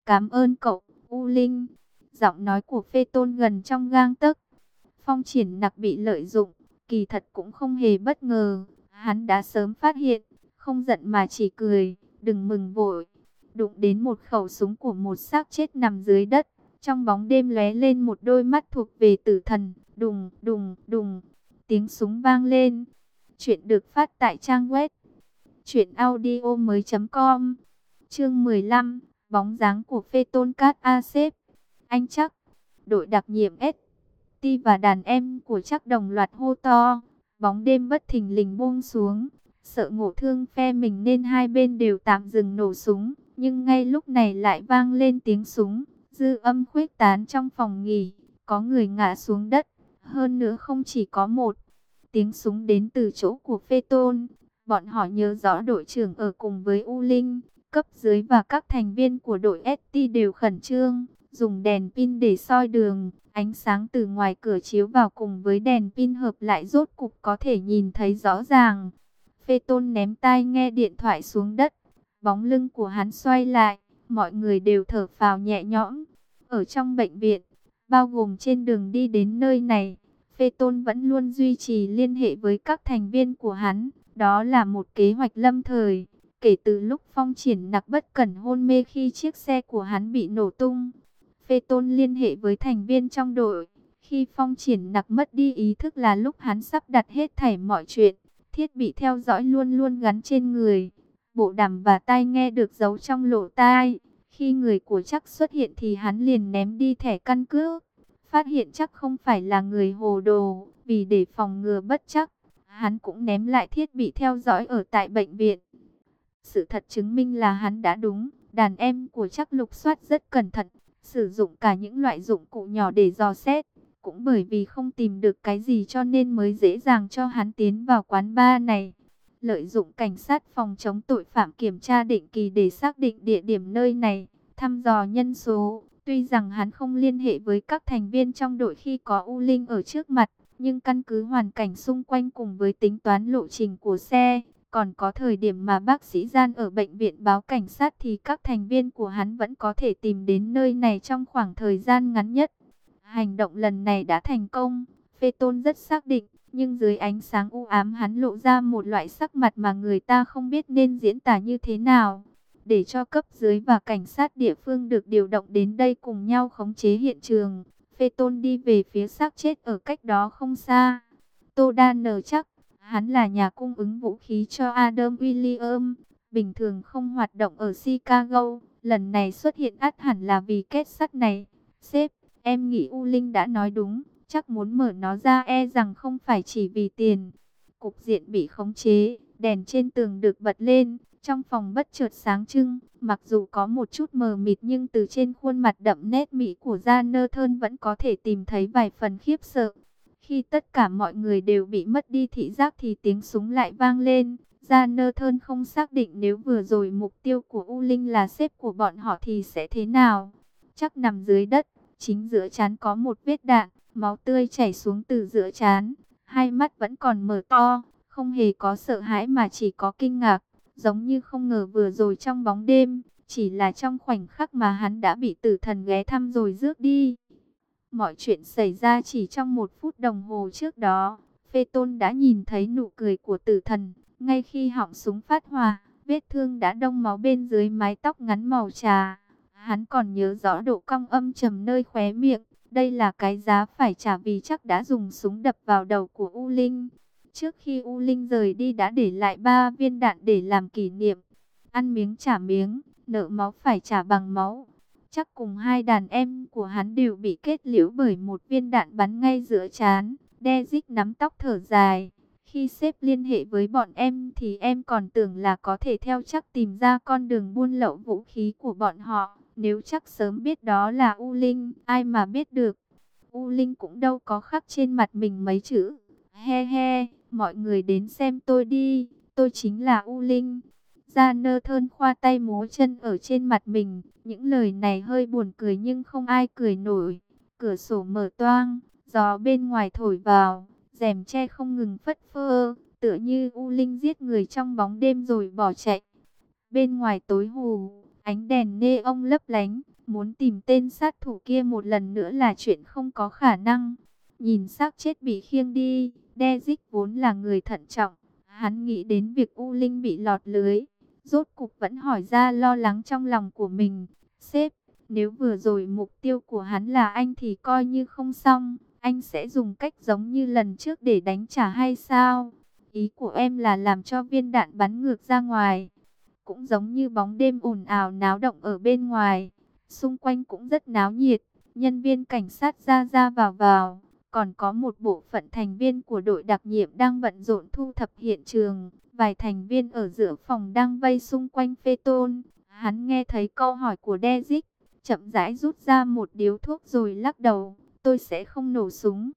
Cảm ơn cậu, U Linh. Giọng nói của Phê Tôn gần trong gang tấc. Phong Triển Nặc bị lợi dụng, kỳ thật cũng không hề bất ngờ. Hắn đã sớm phát hiện, không giận mà chỉ cười, đừng mừng vội. Đụng đến một khẩu súng của một xác chết nằm dưới đất. Trong bóng đêm lóe lên một đôi mắt thuộc về tử thần, đùng, đùng, đùng. Tiếng súng vang lên. Chuyện được phát tại trang web truyệnaudiomoi.com. Chương 15, bóng dáng của Phê Tôn Cát A Sếp. Anh chắc, đội đặc nhiệm ST và đàn em của chắc đồng loạt hô to. Bóng đêm bất thình lình buông xuống, sợ Ngộ Thương phe mình nên hai bên đều tạm dừng nổ súng, nhưng ngay lúc này lại vang lên tiếng súng, dư âm khuếch tán trong phòng nghỉ, có người ngã xuống đất, hơn nữa không chỉ có một. Tiếng súng đến từ chỗ của Phê Tôn. Bọn họ nhớ rõ đội trưởng ở cùng với U Linh, cấp dưới và các thành viên của đội ST đều khẩn trương, dùng đèn pin để soi đường. Ánh sáng từ ngoài cửa chiếu vào cùng với đèn pin hợp lại rốt cục có thể nhìn thấy rõ ràng. Phê Tôn ném tai nghe điện thoại xuống đất. Bóng lưng của hắn xoay lại, mọi người đều thở phào nhẹ nhõm. Ở trong bệnh viện, bao gồm trên đường đi đến nơi này, Phê Tôn vẫn luôn duy trì liên hệ với các thành viên của hắn. Đó là một kế hoạch lâm thời. Kể từ lúc Phong Triển Nặc bất cẩn hôn mê khi chiếc xe của hắn bị nổ tung, Phê Tôn liên hệ với thành viên trong đội. Khi Phong Triển Nặc mất đi ý thức là lúc hắn sắp đặt hết thảy mọi chuyện. Thiết bị theo dõi luôn luôn gắn trên người. Bộ đàm và tai nghe được giấu trong lỗ tai. Khi người của chắc xuất hiện thì hắn liền ném đi thẻ căn cước. Phát hiện chắc không phải là người hồ đồ, vì để phòng ngừa bất trắc, hắn cũng ném lại thiết bị theo dõi ở tại bệnh viện. Sự thật chứng minh là hắn đã đúng, đàn em của chắc lục soát rất cẩn thận, sử dụng cả những loại dụng cụ nhỏ để dò xét. Cũng bởi vì không tìm được cái gì cho nên mới dễ dàng cho hắn tiến vào quán bar này. Lợi dụng cảnh sát phòng chống tội phạm kiểm tra định kỳ để xác định địa điểm nơi này, thăm dò nhân số. Tuy rằng hắn không liên hệ với các thành viên trong đội khi có U Linh ở trước mặt, nhưng căn cứ hoàn cảnh xung quanh cùng với tính toán lộ trình của xe, còn có thời điểm mà bác sĩ Gian ở bệnh viện báo cảnh sát thì các thành viên của hắn vẫn có thể tìm đến nơi này trong khoảng thời gian ngắn nhất. Hành động lần này đã thành công, Phê Tôn rất xác định, nhưng dưới ánh sáng u ám hắn lộ ra một loại sắc mặt mà người ta không biết nên diễn tả như thế nào. Để cho cấp dưới và cảnh sát địa phương được điều động đến đây cùng nhau khống chế hiện trường, Phê Tôn đi về phía xác chết ở cách đó không xa. Tô Đan nở chắc, hắn là nhà cung ứng vũ khí cho Adam Williams, bình thường không hoạt động ở Chicago, lần này xuất hiện ắt hẳn là vì kết sắt này. Sếp, em nghĩ U Linh đã nói đúng, chắc muốn mở nó ra e rằng không phải chỉ vì tiền. Cục diện bị khống chế, đèn trên tường được bật lên. Trong phòng bất chợt sáng trưng, mặc dù có một chút mờ mịt nhưng từ trên khuôn mặt đậm nét mỹ của Jonathan vẫn có thể tìm thấy vài phần khiếp sợ. Khi tất cả mọi người đều bị mất đi thị giác thì tiếng súng lại vang lên. Jonathan không xác định nếu vừa rồi mục tiêu của U Linh là sếp của bọn họ thì sẽ thế nào. Chắc nằm dưới đất, chính giữa trán có một vết đạn, máu tươi chảy xuống từ giữa trán. Hai mắt vẫn còn mở to, không hề có sợ hãi mà chỉ có kinh ngạc. Giống như không ngờ vừa rồi trong bóng đêm, chỉ là trong khoảnh khắc mà hắn đã bị tử thần ghé thăm rồi rước đi. Mọi chuyện xảy ra chỉ trong 1 phút đồng hồ trước đó. Phê Tôn đã nhìn thấy nụ cười của tử thần. Ngay khi họng súng phát hỏa, vết thương đã đông máu bên dưới mái tóc ngắn màu trà. Hắn còn nhớ rõ độ cong âm trầm nơi khóe miệng. Đây là cái giá phải trả vì chắc đã dùng súng đập vào đầu của U Linh. Trước khi U Linh rời đi đã để lại 3 viên đạn để làm kỷ niệm. Ăn miếng trả miếng, nợ máu phải trả bằng máu. Chắc cùng hai đàn em của hắn đều bị kết liễu bởi một viên đạn bắn ngay giữa trán. Dezic nắm tóc thở dài. Khi sếp liên hệ với bọn em thì em còn tưởng là có thể theo chắc tìm ra con đường buôn lậu vũ khí của bọn họ. Nếu chắc sớm biết đó là U Linh, ai mà biết được. U Linh cũng đâu có khắc trên mặt mình mấy chữ. He he, mọi người đến xem tôi đi, tôi chính là U Linh. Jonathan khoa tay múa chân ở trên mặt mình, những lời này hơi buồn cười nhưng không ai cười nổi. Cửa sổ mở toang, gió bên ngoài thổi vào, rèm che không ngừng phất phơ, tựa như U Linh giết người trong bóng đêm rồi bỏ chạy. Bên ngoài tối hù, ánh đèn neon lấp lánh, Muốn tìm tên sát thủ kia một lần nữa là chuyện không có khả năng. Nhìn xác chết bị khiêng đi, Dezic vốn là người thận trọng. Hắn nghĩ đến việc U Linh bị lọt lưới. Rốt cục vẫn hỏi ra lo lắng trong lòng của mình. Sếp, nếu vừa rồi mục tiêu của hắn là anh thì coi như không xong. Anh sẽ dùng cách giống như lần trước để đánh trả hay sao? Ý của em là làm cho viên đạn bắn ngược ra ngoài. Cũng giống như bóng đêm ồn ào náo động ở bên ngoài. Xung quanh cũng rất náo nhiệt. Nhân viên cảnh sát ra ra vào vào. Còn có một bộ phận thành viên của đội đặc nhiệm đang bận rộn thu thập hiện trường. Vài thành viên ở giữa phòng đang vây xung quanh Phaeton. Hắn nghe thấy câu hỏi của Dezic, chậm rãi rút ra một điếu thuốc rồi lắc đầu. Tôi sẽ không nổ súng.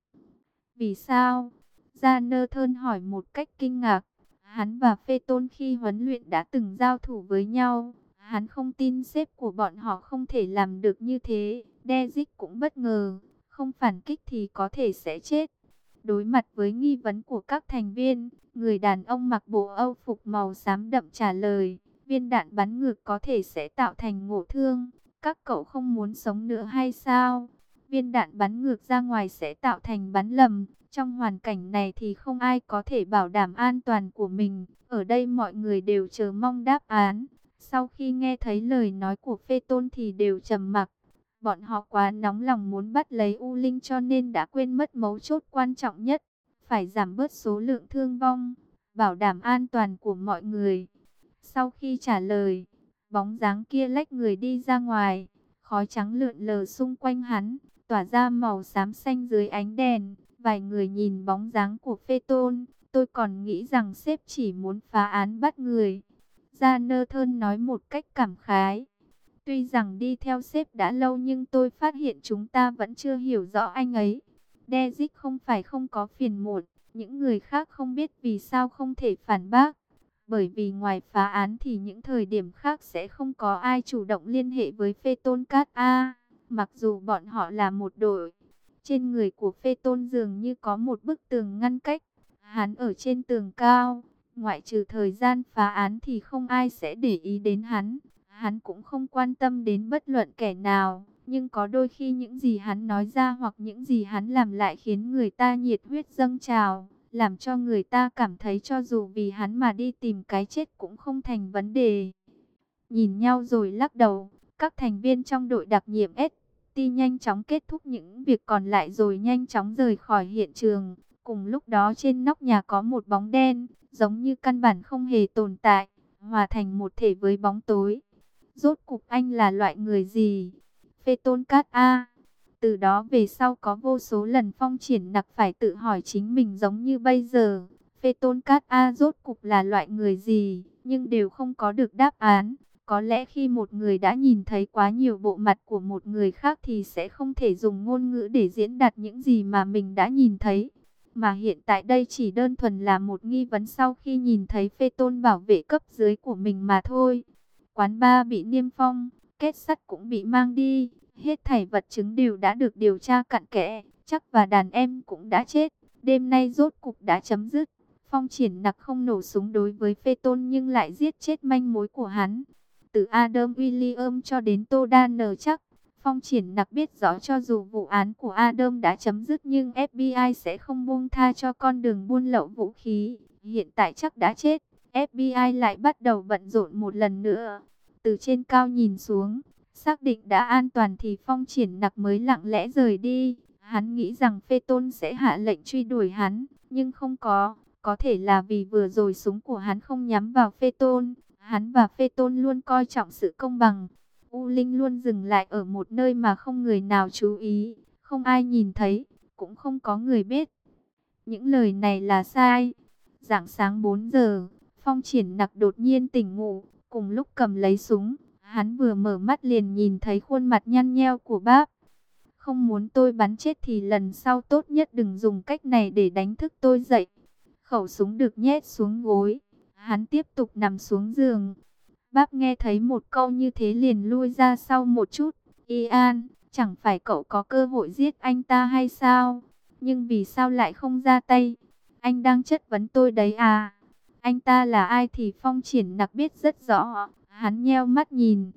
Vì sao? Jonathan hỏi một cách kinh ngạc. Hắn và Phaeton khi huấn luyện đã từng giao thủ với nhau. Hắn không tin sếp của bọn họ không thể làm được như thế. Dezic cũng bất ngờ. Không phản kích thì có thể sẽ chết. Đối mặt với nghi vấn của các thành viên, người đàn ông mặc bộ âu phục màu xám đậm trả lời. Viên đạn bắn ngược có thể sẽ tạo thành ngộ thương. Các cậu không muốn sống nữa hay sao? Viên đạn bắn ngược ra ngoài sẽ tạo thành bắn lầm. Trong hoàn cảnh này thì không ai có thể bảo đảm an toàn của mình. Ở đây mọi người đều chờ mong đáp án. Sau khi nghe thấy lời nói của Phaeton thì đều trầm mặc. Bọn họ quá nóng lòng muốn bắt lấy U Linh cho nên đã quên mất mấu chốt quan trọng nhất. Phải giảm bớt số lượng thương vong, bảo đảm an toàn của mọi người. Sau khi trả lời, bóng dáng kia lách người đi ra ngoài. Khói trắng lượn lờ xung quanh hắn, tỏa ra màu xám xanh dưới ánh đèn. Vài người nhìn bóng dáng của Phaeton, tôi còn nghĩ rằng sếp chỉ muốn phá án bắt người. Jonathan nói một cách cảm khái. Tuy rằng đi theo sếp đã lâu nhưng tôi phát hiện chúng ta vẫn chưa hiểu rõ anh ấy. Dezic không phải không có phiền muộn, những người khác không biết vì sao không thể phản bác. Bởi vì ngoài phá án thì những thời điểm khác sẽ không có ai chủ động liên hệ với Phaeton Cat A. Mặc dù bọn họ là một đội, trên người của Phaeton dường như có một bức tường ngăn cách. Hắn ở trên tường cao, ngoại trừ thời gian phá án thì không ai sẽ để ý đến hắn. Hắn cũng không quan tâm đến bất luận kẻ nào, nhưng có đôi khi những gì hắn nói ra hoặc những gì hắn làm lại khiến người ta nhiệt huyết dâng trào, làm cho người ta cảm thấy cho dù vì hắn mà đi tìm cái chết cũng không thành vấn đề. Nhìn nhau rồi lắc đầu, các thành viên trong đội đặc nhiệm ST nhanh chóng kết thúc những việc còn lại rồi nhanh chóng rời khỏi hiện trường. Cùng lúc đó trên nóc nhà có một bóng đen, giống như căn bản không hề tồn tại, hòa thành một thể với bóng tối. Rốt cục anh là loại người gì? Phaeton Cat A. Từ đó về sau có vô số lần Phong Triển Nặc phải tự hỏi chính mình giống như bây giờ. Phaeton Cat A rốt cục là loại người gì? Nhưng đều không có được đáp án. Có lẽ khi một người đã nhìn thấy quá nhiều bộ mặt của một người khác thì sẽ không thể dùng ngôn ngữ để diễn đạt những gì mà mình đã nhìn thấy. Mà hiện tại đây chỉ đơn thuần là một nghi vấn sau khi nhìn thấy Phaeton bảo vệ cấp dưới của mình mà thôi. Quán bar bị niêm phong, kết sắt cũng bị mang đi, hết thảy vật chứng đều đã được điều tra cặn kẽ, chắc và đàn em cũng đã chết. Đêm nay rốt cục đã chấm dứt. Phong Triển Nặc không nổ súng đối với Phaeton nhưng lại giết chết manh mối của hắn. Từ Adam William cho đến Tô Đan chắc, Phong Triển Nặc biết rõ cho dù vụ án của Adam đã chấm dứt nhưng FBI sẽ không buông tha cho con đường buôn lậu vũ khí. Hiện tại chắc đã chết. FBI lại bắt đầu bận rộn một lần nữa. Từ trên cao nhìn xuống, xác định đã an toàn thì Phong Triển Nặc mới lặng lẽ rời đi. Hắn nghĩ rằng Phaeton sẽ hạ lệnh truy đuổi hắn, nhưng không có thể là vì vừa rồi súng của hắn không nhắm vào Phaeton. Hắn và Phaeton luôn coi trọng sự công bằng. U Linh luôn dừng lại ở một nơi mà không người nào chú ý, không ai nhìn thấy, cũng không có người biết. Những lời này là sai. Rạng sáng 4 giờ, Phong Triển Nặc đột nhiên tỉnh ngủ, cùng lúc cầm lấy súng, hắn vừa mở mắt liền nhìn thấy khuôn mặt nhăn nheo của bác. Không muốn tôi bắn chết thì lần sau tốt nhất đừng dùng cách này để đánh thức tôi dậy. Khẩu súng được nhét xuống gối, hắn tiếp tục nằm xuống giường. Bác nghe thấy một câu như thế liền lui ra sau một chút. Ian, chẳng phải cậu có cơ hội giết anh ta hay sao? Nhưng vì sao lại không ra tay? Anh đang chất vấn tôi đấy à? Anh ta là ai thì Phong Triển Nặc biết rất rõ. Hắn nheo mắt nhìn.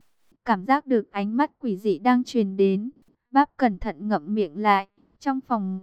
cảm giác được ánh mắt quỷ dị đang truyền đến. Báp cẩn thận ngậm miệng lại. Trong phòng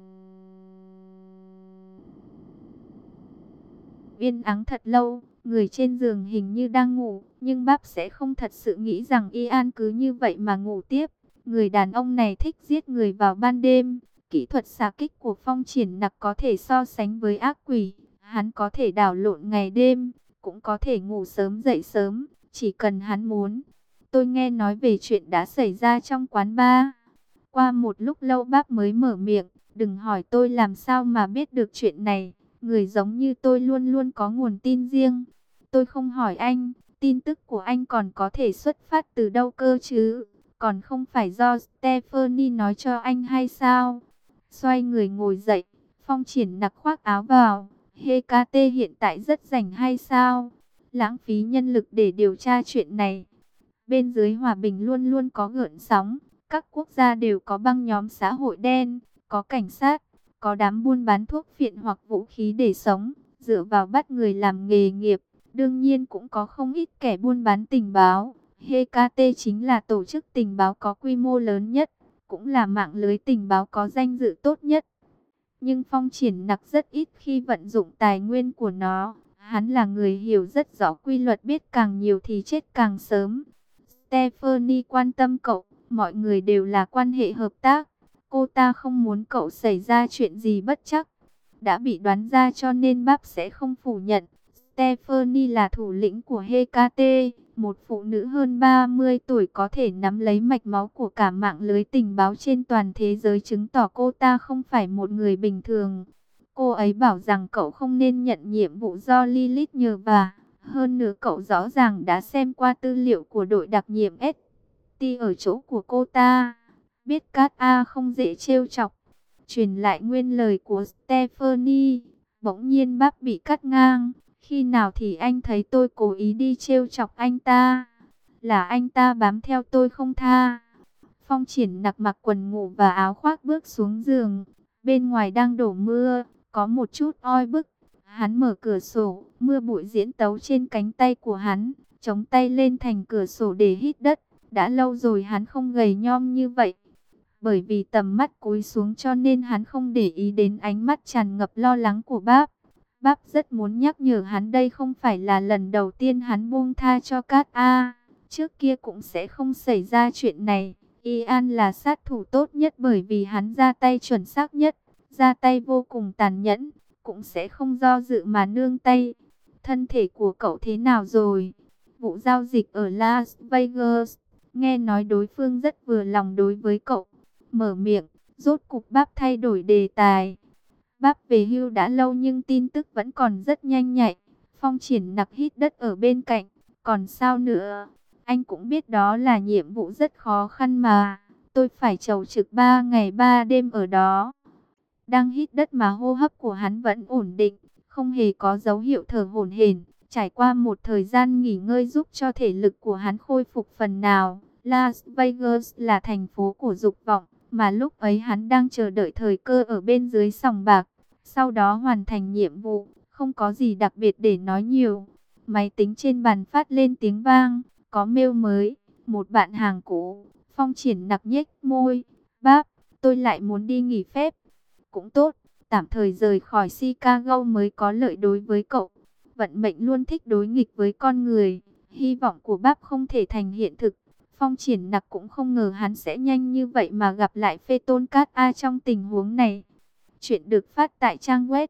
yên ắng thật lâu, người trên giường hình như đang ngủ, nhưng Báp sẽ không thật sự nghĩ rằng Ian cứ như vậy mà ngủ tiếp. Người đàn ông này thích giết người vào ban đêm. Kỹ thuật xạ kích của Phong Triển Nặc có thể so sánh với ác quỷ. Hắn có thể đảo lộn ngày đêm, cũng có thể ngủ sớm dậy sớm, chỉ cần hắn muốn. Tôi nghe nói về chuyện đã xảy ra trong quán bar. Qua một lúc lâu Báp mới mở miệng, đừng hỏi tôi làm sao mà biết được chuyện này. Người giống như tôi luôn luôn có nguồn tin riêng. Tôi không hỏi anh, tin tức của anh còn có thể xuất phát từ đâu cơ chứ? Còn không phải do Stephanie nói cho anh hay sao? Xoay người ngồi dậy, Phong Triển Nặc khoác áo vào. HKT hiện tại rất rảnh hay sao? Lãng phí nhân lực để điều tra chuyện này. Bên dưới hòa bình luôn luôn có gợn sóng. Các quốc gia đều có băng nhóm xã hội đen, có cảnh sát, có đám buôn bán thuốc phiện hoặc vũ khí để sống, dựa vào bắt người làm nghề nghiệp. Đương nhiên cũng có không ít kẻ buôn bán tình báo. HKT chính là tổ chức tình báo có quy mô lớn nhất, cũng là mạng lưới tình báo có danh dự tốt nhất. Nhưng Phong Triển Nặc rất ít khi vận dụng tài nguyên của nó. Hắn là người hiểu rất rõ quy luật, biết càng nhiều thì chết càng sớm. Stephanie quan tâm cậu, mọi người đều là quan hệ hợp tác. Cô ta không muốn cậu xảy ra chuyện gì bất trắc. Đã bị đoán ra cho nên Báp sẽ không phủ nhận. Stephanie là thủ lĩnh của HKT, một phụ nữ hơn 30 tuổi có thể nắm lấy mạch máu của cả mạng lưới tình báo trên toàn thế giới, chứng tỏ cô ta không phải một người bình thường. Cô ấy bảo rằng cậu không nên nhận nhiệm vụ do Lilith nhờ vả. Hơn nữa cậu rõ ràng đã xem qua tư liệu của đội đặc nhiệm ST ở chỗ của cô ta. Biết Cát A không dễ trêu chọc. Truyền lại nguyên lời của Stephanie. Bỗng nhiên Báp bị cắt ngang. Khi nào thì anh thấy tôi cố ý đi trêu chọc anh ta? Là anh ta bám theo tôi không tha. Phong Triển Nặc mặc quần ngủ và áo khoác bước xuống giường. Bên ngoài đang đổ mưa, có một chút oi bức. Hắn mở cửa sổ, mưa bụi diễn tấu trên cánh tay của hắn, chống tay lên thành cửa sổ để hít đất. Đã lâu rồi hắn không gầy nhom như vậy. Bởi vì tầm mắt cúi xuống cho nên hắn không để ý đến ánh mắt tràn ngập lo lắng của Báp. Báp rất muốn nhắc nhở hắn đây không phải là lần đầu tiên hắn buông tha cho Cát A. Trước kia cũng sẽ không xảy ra chuyện này. Ian là sát thủ tốt nhất bởi vì hắn ra tay chuẩn xác nhất, ra tay vô cùng tàn nhẫn, cũng sẽ không do dự mà nương tay. Thân thể của cậu thế nào rồi? Vụ giao dịch ở Las Vegas, nghe nói đối phương rất vừa lòng đối với cậu. Mở miệng, rốt cục Báp thay đổi đề tài. Báp về hưu đã lâu nhưng tin tức vẫn còn rất nhanh nhạy. Phong Triển Nặc hít đất ở bên cạnh. Còn sao nữa? Anh cũng biết đó là nhiệm vụ rất khó khăn mà. Tôi phải chầu trực 3 ngày 3 đêm ở đó. Đang hít đất mà hô hấp của hắn vẫn ổn định, không hề có dấu hiệu thở hổn hển. Trải qua một thời gian nghỉ ngơi giúp cho thể lực của hắn khôi phục phần nào. Las Vegas là thành phố của dục vọng, mà lúc ấy hắn đang chờ đợi thời cơ ở bên dưới sòng bạc. Sau đó hoàn thành nhiệm vụ, không có gì đặc biệt để nói nhiều. Máy tính trên bàn phát lên tiếng vang, có mail mới, một bạn hàng cũ. Phong Triển Nặc nhếch môi, Báp, tôi lại muốn đi nghỉ phép. Cũng tốt, tạm thời rời khỏi Chicago mới có lợi đối với cậu. Vận mệnh luôn thích đối nghịch với con người, hy vọng của Báp không thể thành hiện thực. Phong Triển Nặc cũng không ngờ hắn sẽ nhanh như vậy mà gặp lại Phê Tôn Cát A trong tình huống này. Chuyện được phát tại trang web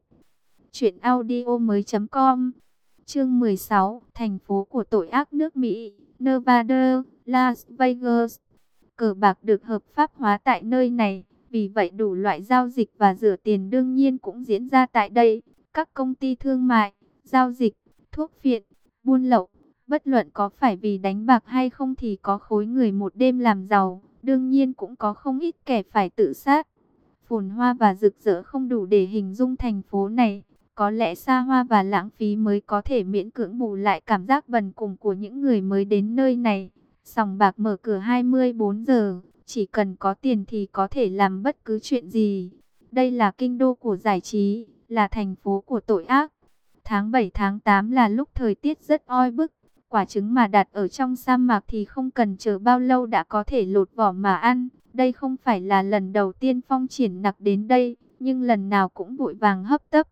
truyệnaudiomoi.com. Chương 16, thành phố của tội ác nước Mỹ, Nevada, Las Vegas. Cờ bạc được hợp pháp hóa tại nơi này, vì vậy đủ loại giao dịch và rửa tiền đương nhiên cũng diễn ra tại đây. Các công ty thương mại, giao dịch, thuốc phiện, buôn lậu, bất luận có phải vì đánh bạc hay không thì có khối người một đêm làm giàu, đương nhiên cũng có không ít kẻ phải tự sát. Phồn hoa và rực rỡ không đủ để hình dung thành phố này. Có lẽ xa hoa và lãng phí mới có thể miễn cưỡng bù lại cảm giác bần cùng của những người mới đến nơi này. Sòng bạc mở cửa 24 giờ, chỉ cần có tiền thì có thể làm bất cứ chuyện gì. Đây là kinh đô của giải trí, là thành phố của tội ác. Tháng 7 tháng 8 là lúc thời tiết rất oi bức. quả trứng mà đặt ở trong sa mạc thì không cần chờ bao lâu đã có thể lột vỏ mà ăn. Đây không phải là lần đầu tiên Phong Triển Nặc đến đây, nhưng lần nào cũng vội vàng hấp tấp.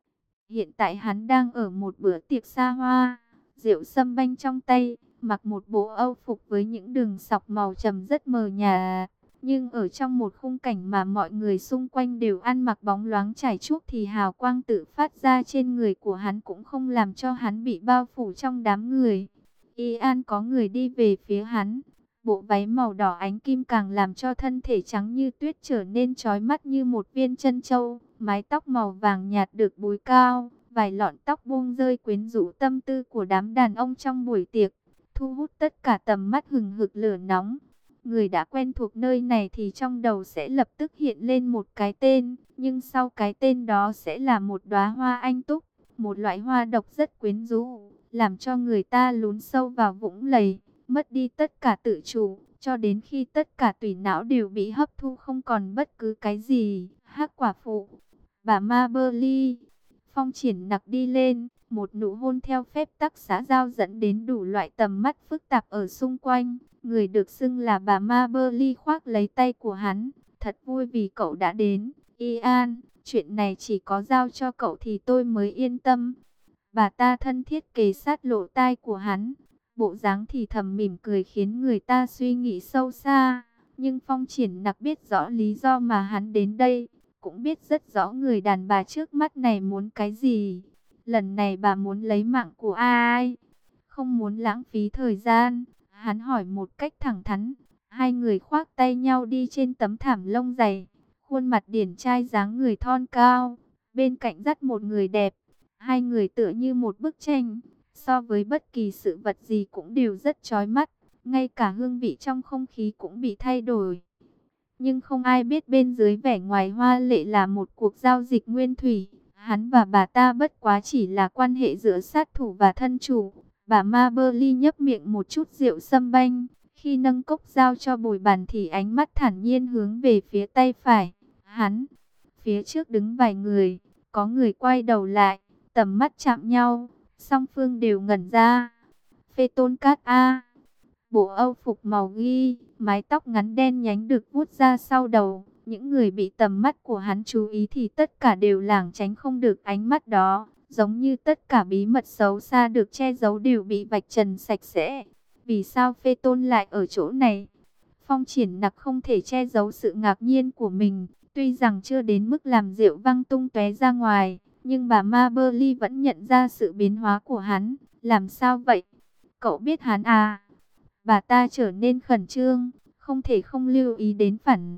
Hiện tại hắn đang ở một bữa tiệc xa hoa, rượu sâm banh trong tay, mặc một bộ âu phục với những đường sọc màu trầm rất mờ nhạt. Nhưng ở trong một khung cảnh mà mọi người xung quanh đều ăn mặc bóng loáng trải chuốt thì hào quang tự phát ra trên người của hắn cũng không làm cho hắn bị bao phủ trong đám người. Y An có người đi về phía hắn. Bộ váy màu đỏ ánh kim càng làm cho thân thể trắng như tuyết trở nên chói mắt như một viên trân châu. Mái tóc màu vàng nhạt được búi cao, vài lọn tóc buông rơi quyến rũ tâm tư của đám đàn ông trong buổi tiệc, thu hút tất cả tầm mắt hừng hực lửa nóng. Người đã quen thuộc nơi này thì trong đầu sẽ lập tức hiện lên một cái tên, nhưng sau cái tên đó sẽ là một đóa hoa anh túc, một loại hoa độc rất quyến rũ, làm cho người ta lún sâu vào vũng lầy, mất đi tất cả tự chủ, cho đến khi tất cả tủy não đều bị hấp thu không còn bất cứ cái gì. Hắc quả phụ, bà Ma Bơ Ly. Phong Triển Nặc đi lên, một nụ hôn theo phép tắc xã giao dẫn đến đủ loại tầm mắt phức tạp ở xung quanh. Người được xưng là bà Ma Bơ Ly khoác lấy tay của hắn. Thật vui vì cậu đã đến, Ian. Chuyện này chỉ có giao cho cậu thì tôi mới yên tâm. Bà ta thân thiết kề sát lỗ tai của hắn. Bộ dáng thì thầm mỉm cười khiến người ta suy nghĩ sâu xa. Nhưng Phong Triển Nặc biết rõ lý do mà hắn đến đây, cũng biết rất rõ người đàn bà trước mắt này muốn cái gì. Lần này bà muốn lấy mạng của ai? Không muốn lãng phí thời gian, hắn hỏi một cách thẳng thắn. Hai người khoác tay nhau đi trên tấm thảm lông dày, khuôn mặt điển trai dáng người thon cao, bên cạnh dắt một người đẹp. Hai người tựa như một bức tranh, so với bất kỳ sự vật gì cũng đều rất chói mắt, ngay cả hương vị trong không khí cũng bị thay đổi. Nhưng không ai biết bên dưới vẻ ngoài hoa lệ là một cuộc giao dịch nguyên thủy. Hắn và bà ta bất quá chỉ là quan hệ giữa sát thủ và thân chủ. Bà Ma Bơ Ly nhấp miệng một chút rượu sâm banh. Khi nâng cốc giao cho bồi bàn thì ánh mắt thản nhiên hướng về phía tay phải. Hắn, phía trước đứng vài người, có người quay đầu lại, tầm mắt chạm nhau, song phương đều ngẩn ra. Phê Tôn Cát A. Bộ âu phục màu ghi, mái tóc ngắn đen nhánh được vuốt ra sau đầu. Những người bị tầm mắt của hắn chú ý thì tất cả đều lảng tránh không được ánh mắt đó. Giống như tất cả bí mật xấu xa được che giấu đều bị vạch trần sạch sẽ. Vì sao Phê Tôn lại ở chỗ này? Phong Triển Nặc không thể che giấu sự ngạc nhiên của mình. Tuy rằng chưa đến mức làm rượu văng tung tóe ra ngoài, nhưng bà Ma Bơ Ly vẫn nhận ra sự biến hóa của hắn. Làm sao vậy? Cậu biết hắn à? Bà ta trở nên khẩn trương, không thể không lưu ý đến phản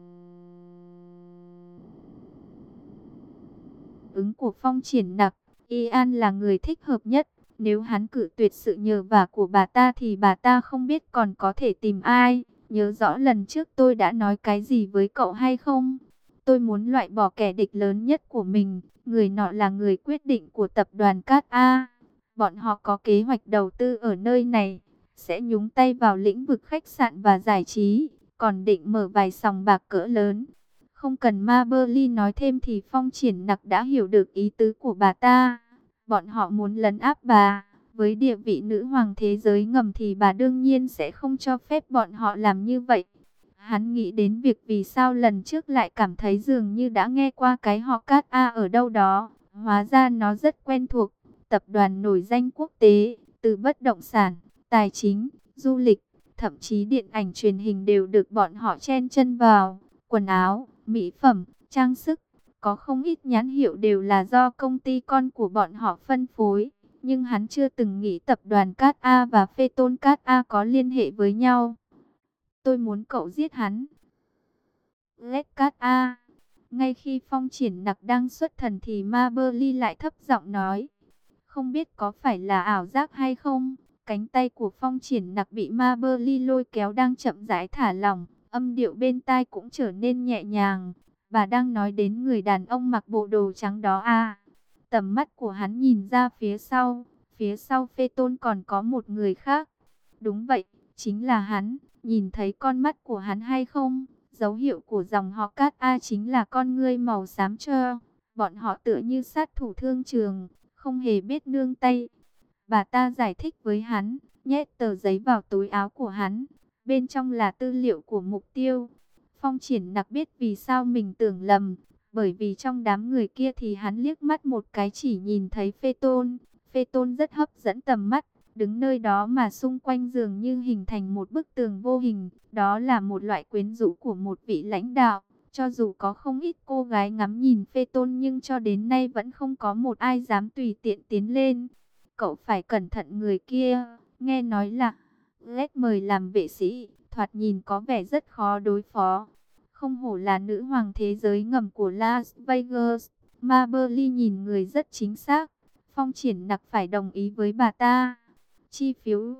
ứng của Phong Triển Nặc. Ian là người thích hợp nhất. Nếu hắn cự tuyệt sự nhờ vả của bà ta thì bà ta không biết còn có thể tìm ai. Nhớ rõ lần trước tôi đã nói cái gì với cậu hay không? Tôi muốn loại bỏ kẻ địch lớn nhất của mình. Người nọ là người quyết định của tập đoàn Cát A. Bọn họ có kế hoạch đầu tư ở nơi này, sẽ nhúng tay vào lĩnh vực khách sạn và giải trí, còn định mở vài sòng bạc cỡ lớn. Không cần Ma Bơ Ly nói thêm thì Phong Triển Nặc đã hiểu được ý tứ của bà ta. Bọn họ muốn lấn áp bà, với địa vị nữ hoàng thế giới ngầm thì bà đương nhiên sẽ không cho phép bọn họ làm như vậy. Hắn nghĩ đến việc vì sao lần trước lại cảm thấy dường như đã nghe qua cái họ Cát A ở đâu đó. Hóa ra nó rất quen thuộc, tập đoàn nổi danh quốc tế, từ bất động sản, tài chính, du lịch, thậm chí điện ảnh truyền hình đều được bọn họ chen chân vào. Quần áo, mỹ phẩm, trang sức, có không ít nhãn hiệu đều là do công ty con của bọn họ phân phối. Nhưng hắn chưa từng nghĩ tập đoàn Cát A và Phê Tôn Cát A có liên hệ với nhau. Tôi muốn cậu giết hắn. Lết Cát A. Ngay khi Phong Triển Nặc đang xuất thần thì Ma Bơ Ly lại thấp giọng nói. Không biết có phải là ảo giác hay không? Cánh tay của Phong Triển Nặc bị Ma Bơ Ly lôi kéo đang chậm rãi thả lỏng. Âm điệu bên tai cũng trở nên nhẹ nhàng. Bà đang nói đến người đàn ông mặc bộ đồ trắng đó à? Tầm mắt của hắn nhìn ra phía sau. Phía sau Phê Tôn còn có một người khác. Đúng vậy, chính là hắn. Nhìn thấy con mắt của hắn hay không? Dấu hiệu của dòng họ Cát A chính là con ngươi màu xám cho. Bọn họ tựa như sát thủ thương trường, không hề biết nương tay. Bà ta giải thích với hắn, nhét tờ giấy vào túi áo của hắn. Bên trong là tư liệu của mục tiêu. Phong Triển Nặc biết vì sao mình tưởng lầm. Bởi vì trong đám người kia thì hắn liếc mắt một cái chỉ nhìn thấy Phê Tôn. Phê Tôn rất hấp dẫn tầm mắt. Đứng nơi đó mà xung quanh dường như hình thành một bức tường vô hình. Đó là một loại quyến rũ của một vị lãnh đạo. Cho dù có không ít cô gái ngắm nhìn Phê Tôn nhưng cho đến nay vẫn không có một ai dám tùy tiện tiến lên. Cậu phải cẩn thận người kia. Nghe nói là Red mời làm vệ sĩ, thoạt nhìn có vẻ rất khó đối phó. Không hổ là nữ hoàng thế giới ngầm của Las Vegas. Ma Berly nhìn người rất chính xác. Phong Triển Nặc phải đồng ý với bà ta. Chi phiếu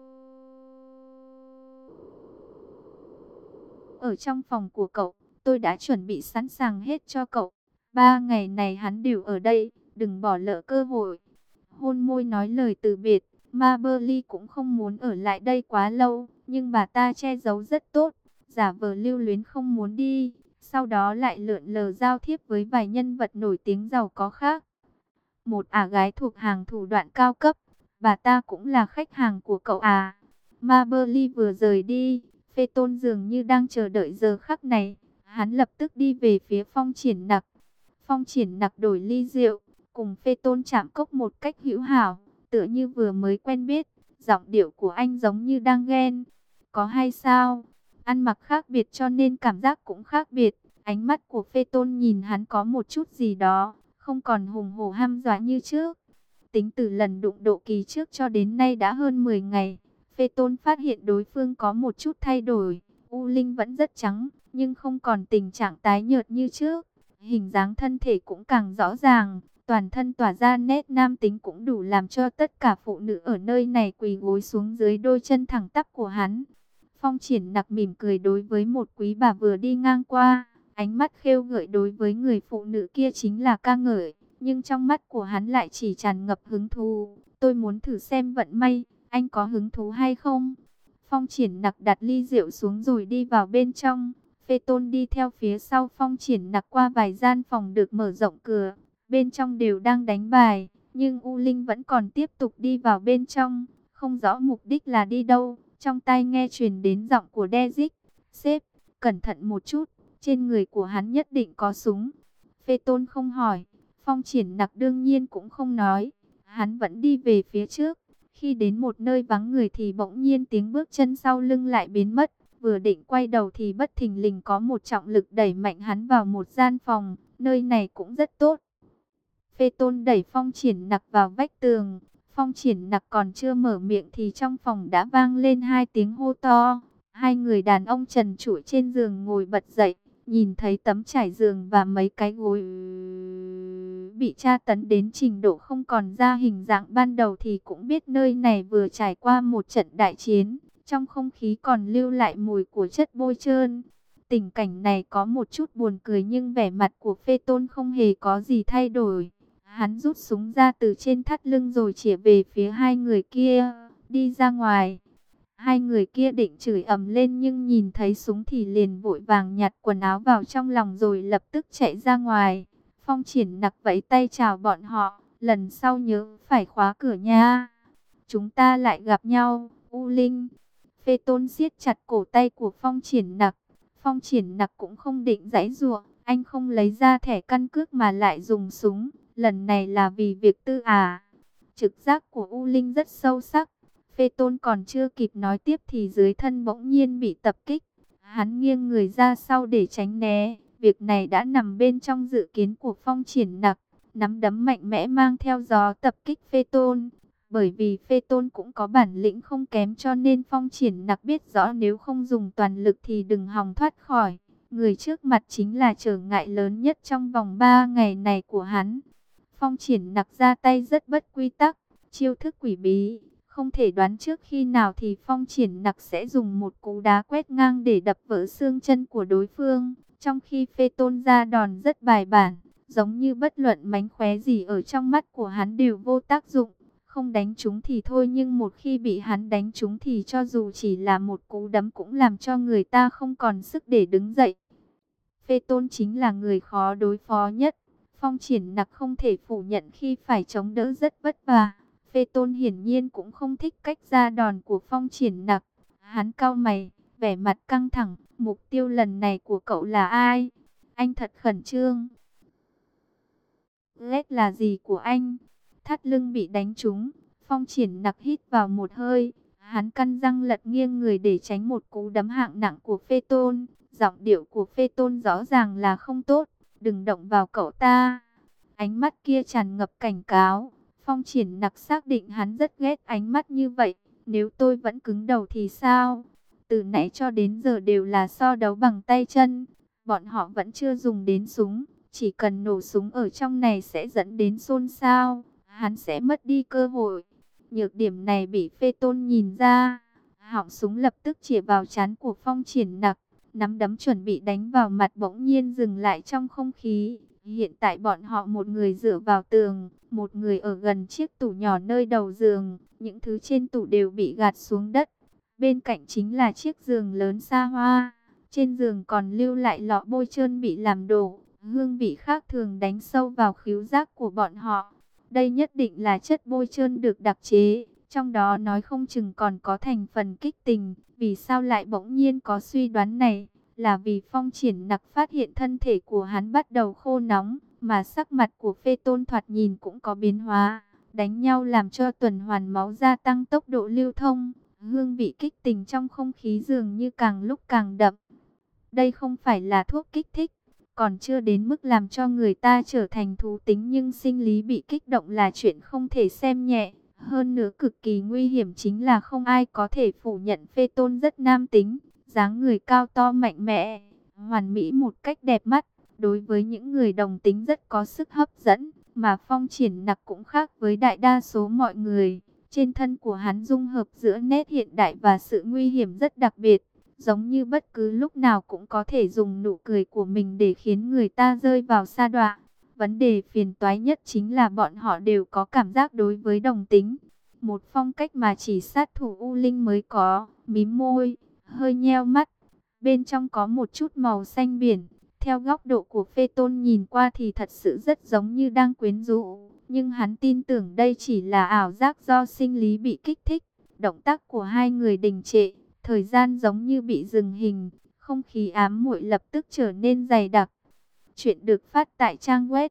ở trong phòng của cậu, tôi đã chuẩn bị sẵn sàng hết cho cậu. 3 ngày này hắn đều ở đây, đừng bỏ lỡ cơ hội. Hôn môi nói lời từ biệt. Ma Berly cũng không muốn ở lại đây quá lâu, nhưng bà ta che giấu rất tốt, giả vờ lưu luyến không muốn đi, sau đó lại lượn lờ giao thiếp với vài nhân vật nổi tiếng giàu có khác. Một ả gái thuộc hàng thủ đoạn cao cấp, bà ta cũng là khách hàng của cậu à. Ma Berly vừa rời đi, Phê Tôn dường như đang chờ đợi giờ khắc này, hắn lập tức đi về phía Phong Triển Nặc. Phong Triển Nặc đổi ly rượu, cùng Phê Tôn chạm cốc một cách hữu hảo, tựa như vừa mới quen biết. Giọng điệu của anh giống như đang ghen. Có hay sao? Ăn mặc khác biệt cho nên cảm giác cũng khác biệt. Ánh mắt của Phê Tôn nhìn hắn có một chút gì đó, không còn hùng hổ hăm dọa như trước. Tính từ lần đụng độ kỳ trước cho đến nay đã hơn 10 ngày. Phê Tôn phát hiện đối phương có một chút thay đổi. U Linh vẫn rất trắng, nhưng không còn tình trạng tái nhợt như trước. Hình dáng thân thể cũng càng rõ ràng. Toàn thân tỏa ra nét nam tính cũng đủ làm cho tất cả phụ nữ ở nơi này quỳ gối xuống dưới đôi chân thẳng tắp của hắn. Phong Triển Nặc mỉm cười đối với một quý bà vừa đi ngang qua. Ánh mắt khêu gợi đối với người phụ nữ kia chính là ca ngợi. Nhưng trong mắt của hắn lại chỉ tràn ngập hứng thú. Tôi muốn thử xem vận may, anh có hứng thú hay không? Phong Triển Nặc đặt ly rượu xuống rồi đi vào bên trong. Phê Tôn đi theo phía sau Phong Triển Nặc qua vài gian phòng được mở rộng cửa. Bên trong đều đang đánh bài, nhưng U Linh vẫn còn tiếp tục đi vào bên trong, không rõ mục đích là đi đâu. Trong tai nghe truyền đến giọng của Dezic, sếp, cẩn thận một chút, trên người của hắn nhất định có súng. Phê Tôn không hỏi, Phong Triển Nặc đương nhiên cũng không nói, hắn vẫn đi về phía trước. Khi đến một nơi vắng người thì bỗng nhiên tiếng bước chân sau lưng lại biến mất, vừa định quay đầu thì bất thình lình có một trọng lực đẩy mạnh hắn vào một gian phòng, nơi này cũng rất tốt. Phê Tôn đẩy Phong Triển Nặc vào vách tường. Phong Triển Nặc còn chưa mở miệng thì trong phòng đã vang lên 2 tiếng hô to. Hai người đàn ông trần trụi trên giường ngồi bật dậy, nhìn thấy tấm trải giường và mấy cái gối bị tra tấn đến trình độ không còn ra hình dạng ban đầu thì cũng biết nơi này vừa trải qua một trận đại chiến. Trong không khí còn lưu lại mùi của chất bôi trơn. Tình cảnh này có một chút buồn cười nhưng vẻ mặt của Phê Tôn không hề có gì thay đổi. Hắn rút súng ra từ trên thắt lưng rồi chĩa về phía hai người kia, đi ra ngoài. Hai người kia định chửi ầm lên nhưng nhìn thấy súng thì liền vội vàng nhặt quần áo vào trong lòng rồi lập tức chạy ra ngoài. Phong Triển Nặc vẫy tay chào bọn họ, lần sau nhớ phải khóa cửa nha. Chúng ta lại gặp nhau, U Linh. Phê Tôn siết chặt cổ tay của Phong Triển Nặc. Phong Triển Nặc cũng không định giãy giụa, anh không lấy ra thẻ căn cước mà lại dùng súng. Lần này là vì việc tư à? Trực giác của U Linh rất sâu sắc. Phê Tôn còn chưa kịp nói tiếp thì dưới thân bỗng nhiên bị tập kích. Hắn nghiêng người ra sau để tránh né. Việc này đã nằm bên trong dự kiến của Phong Triển Nặc. Nắm đấm mạnh mẽ mang theo gió tập kích Phê Tôn. Bởi vì Phê Tôn cũng có bản lĩnh không kém cho nên Phong Triển Nặc biết rõ nếu không dùng toàn lực thì đừng hòng thoát khỏi. Người trước mặt chính là trở ngại lớn nhất trong vòng 3 ngày này của hắn. Phong Triển Nặc ra tay rất bất quy tắc, chiêu thức quỷ bí, không thể đoán trước khi nào thì Phong Triển Nặc sẽ dùng một cú đá quét ngang để đập vỡ xương chân của đối phương, trong khi Phê Tôn ra đòn rất bài bản, giống như bất luận mánh khóe gì ở trong mắt của hắn đều vô tác dụng, không đánh trúng thì thôi nhưng một khi bị hắn đánh trúng thì cho dù chỉ là một cú đấm cũng làm cho người ta không còn sức để đứng dậy. Phê Tôn chính là người khó đối phó nhất. Phong Triển Nặc không thể phủ nhận khi phải chống đỡ rất vất vả. Phê Tôn hiển nhiên cũng không thích cách ra đòn của Phong Triển Nặc. Hắn cau mày, vẻ mặt căng thẳng, mục tiêu lần này của cậu là ai? Anh thật khẩn trương. Ghét là gì của anh? Thắt lưng bị đánh trúng, Phong Triển Nặc hít vào một hơi. Hắn căn răng lật nghiêng người để tránh một cú đấm hạng nặng của Phê Tôn. Giọng điệu của Phê Tôn rõ ràng là không tốt. Đừng động vào cậu ta. Ánh mắt kia tràn ngập cảnh cáo. Phong Triển Nặc xác định hắn rất ghét ánh mắt như vậy. Nếu tôi vẫn cứng đầu thì sao? Từ nãy cho đến giờ đều là so đấu bằng tay chân. Bọn họ vẫn chưa dùng đến súng. Chỉ cần nổ súng ở trong này sẽ dẫn đến xôn xao. Hắn sẽ mất đi cơ hội. Nhược điểm này bị Phê Tôn nhìn ra. Họng súng lập tức chĩa vào trán của Phong Triển Nặc. Nắm đấm chuẩn bị đánh vào mặt bỗng nhiên dừng lại trong không khí. Hiện tại bọn họ một người dựa vào tường, một người ở gần chiếc tủ nhỏ nơi đầu giường. Những thứ trên tủ đều bị gạt xuống đất. Bên cạnh chính là chiếc giường lớn xa hoa. Trên giường còn lưu lại lọ bôi trơn bị làm đổ. Hương vị khác thường đánh sâu vào khứu giác của bọn họ. Đây nhất định là chất bôi trơn được đặc chế. Trong đó nói không chừng còn có thành phần kích tình. Vì sao lại bỗng nhiên có suy đoán này? Là vì Phong Triển Nặc phát hiện thân thể của hắn bắt đầu khô nóng. Mà sắc mặt của Phê Tôn thoạt nhìn cũng có biến hóa. Đánh nhau làm cho tuần hoàn máu gia tăng tốc độ lưu thông. Hương vị kích tình trong không khí dường như càng lúc càng đậm. Đây không phải là thuốc kích thích. Còn chưa đến mức làm cho người ta trở thành thú tính, nhưng sinh lý bị kích động là chuyện không thể xem nhẹ. Hơn nữa cực kỳ nguy hiểm chính là không ai có thể phủ nhận Phê Tôn rất nam tính. Dáng người cao to mạnh mẽ, hoàn mỹ một cách đẹp mắt. Đối với những người đồng tính rất có sức hấp dẫn. Mà Phong Triển Nặc cũng khác với đại đa số mọi người. Trên thân của hắn dung hợp giữa nét hiện đại và sự nguy hiểm rất đặc biệt. Giống như bất cứ lúc nào cũng có thể dùng nụ cười của mình để khiến người ta rơi vào sa đọa. Vấn đề phiền toái nhất chính là bọn họ đều có cảm giác đối với đồng tính. Một phong cách mà chỉ sát thủ U Linh mới có, mím môi, hơi nheo mắt. Bên trong có một chút màu xanh biển. Theo góc độ của Phê Tôn nhìn qua thì thật sự rất giống như đang quyến rũ. Nhưng hắn tin tưởng đây chỉ là ảo giác do sinh lý bị kích thích. Động tác của hai người đình trệ. Thời gian giống như bị dừng hình, không khí ám muội lập tức trở nên dày đặc. Chuyện được phát tại trang web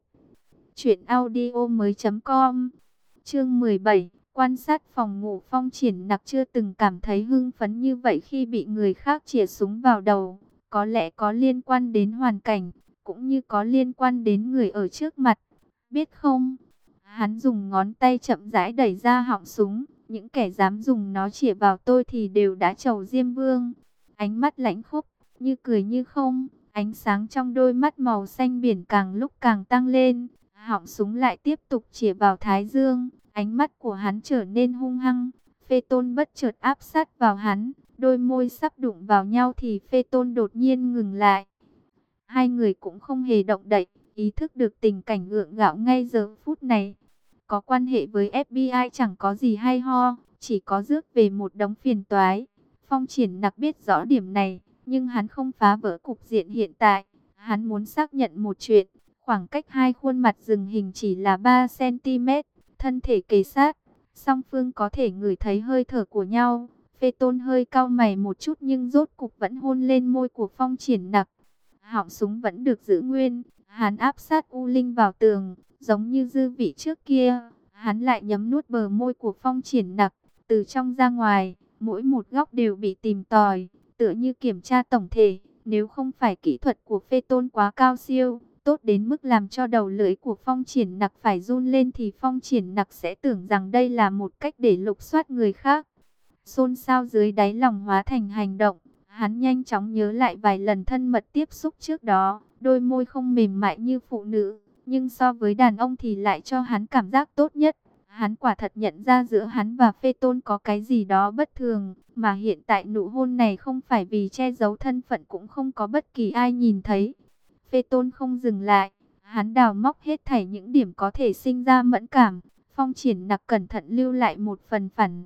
truyệnaudiomoi.com. Chương 17, quan sát phòng ngủ. Phong Triển Nặc chưa từng cảm thấy hưng phấn như vậy khi bị người khác chĩa súng vào đầu. Có lẽ có liên quan đến hoàn cảnh, cũng như có liên quan đến người ở trước mặt. Biết không? Hắn dùng ngón tay chậm rãi đẩy ra họng súng. Những kẻ dám dùng nó chĩa vào tôi thì đều đã trầu Diêm Vương. Ánh mắt lãnh khốc, như cười như không. Ánh sáng trong đôi mắt màu xanh biển càng lúc càng tăng lên. Họng súng lại tiếp tục chĩa vào Thái Dương. Ánh mắt của hắn trở nên hung hăng. Phê Tôn bất chợt áp sát vào hắn. Đôi môi sắp đụng vào nhau thì Phê Tôn đột nhiên ngừng lại. Hai người cũng không hề động đậy. Ý thức được tình cảnh gượng gạo ngay giờ phút này. Có quan hệ với FBI chẳng có gì hay ho, chỉ có rước về một đống phiền toái. Phong Triển Nặc biết rõ điểm này, nhưng hắn không phá vỡ cục diện hiện tại. Hắn muốn xác nhận một chuyện, khoảng cách hai khuôn mặt dừng hình chỉ là 3 cm, thân thể kề sát, song phương có thể ngửi thấy hơi thở của nhau. Phê Tôn hơi cau mày một chút nhưng rốt cục vẫn hôn lên môi của Phong Triển Nặc. Họng súng vẫn được giữ nguyên, hắn áp sát U Linh vào tường. Giống như dư vị trước kia, hắn lại nhấm nuốt bờ môi của Phong Triển Nặc. Từ trong ra ngoài, mỗi một góc đều bị tìm tòi, tựa như kiểm tra tổng thể. Nếu không phải kỹ thuật của Phê Tôn quá cao siêu, tốt đến mức làm cho đầu lưỡi của Phong Triển Nặc phải run lên, thì Phong Triển Nặc sẽ tưởng rằng đây là một cách để lục soát người khác. Xôn xao dưới đáy lòng hóa thành hành động. Hắn nhanh chóng nhớ lại vài lần thân mật tiếp xúc trước đó, đôi môi không mềm mại như phụ nữ, nhưng so với đàn ông thì lại cho hắn cảm giác tốt nhất. Hắn quả thật nhận ra giữa hắn và Phê Tôn có cái gì đó bất thường, mà hiện tại nụ hôn này không phải vì che giấu thân phận, cũng không có bất kỳ ai nhìn thấy. Phê Tôn không dừng lại, hắn đào móc hết thảy những điểm có thể sinh ra mẫn cảm. Phong Triển Nặc cẩn thận lưu lại một phần phản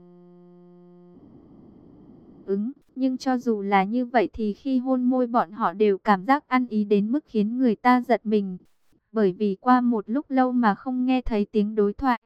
ứng. Nhưng cho dù là như vậy thì khi hôn môi bọn họ đều cảm giác ăn ý đến mức khiến người ta giật mình. Bởi vì qua một lúc lâu mà không nghe thấy tiếng đối thoại,